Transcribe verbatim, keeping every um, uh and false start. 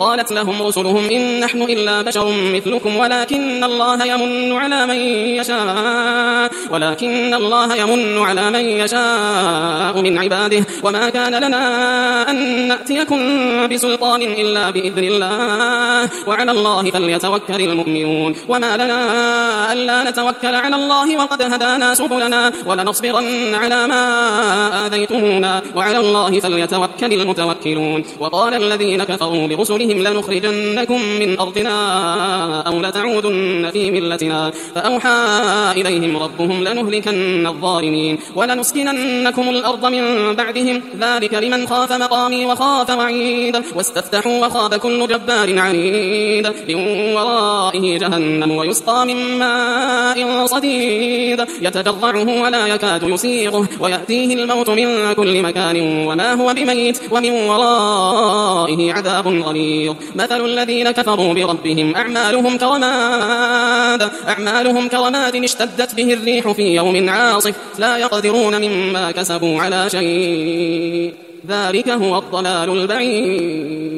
قالت لهم رسلهم إن نحن إلا بشر مثلكم ولكن الله يمن على من يشاء ولكن الله يمن على من يشاء من عباده وما كان لنا أن نأتيكم بسلطان إلا بإذن الله وعلى الله فليتوكل المؤمنون وما لنا ألا نتوكل على الله وقد هدانا سبلنا ولنصبرن على ما آذيتمونا وعلى الله فليتوكل المتوكلون وقال الذين كفروا برسلهم لنخرجنكم من أرضنا أو لتعودن في ملتنا فأوحى إليهم ربهم لنهلكن الظالمين ولنسكننكم الأرض من بعدهم ذلك لمن خاف مقامي وخاف وعيد واستفتحوا وخاب كل جبار عنيد من ورائه جهنم ويسقى من ماء صديد يتجرعه ولا يكاد يسيغه ويأتيه الموت من كل مكان وما هو بميت ومن ورائه عذاب غليظ مثل الذين كفروا بربهم أعمالهم كرماد أعمالهم كرماد اشتدت به الريح في يوم عاصف لا يقدرون مما كسبوا على شيء ذلك هو الضلال البعيد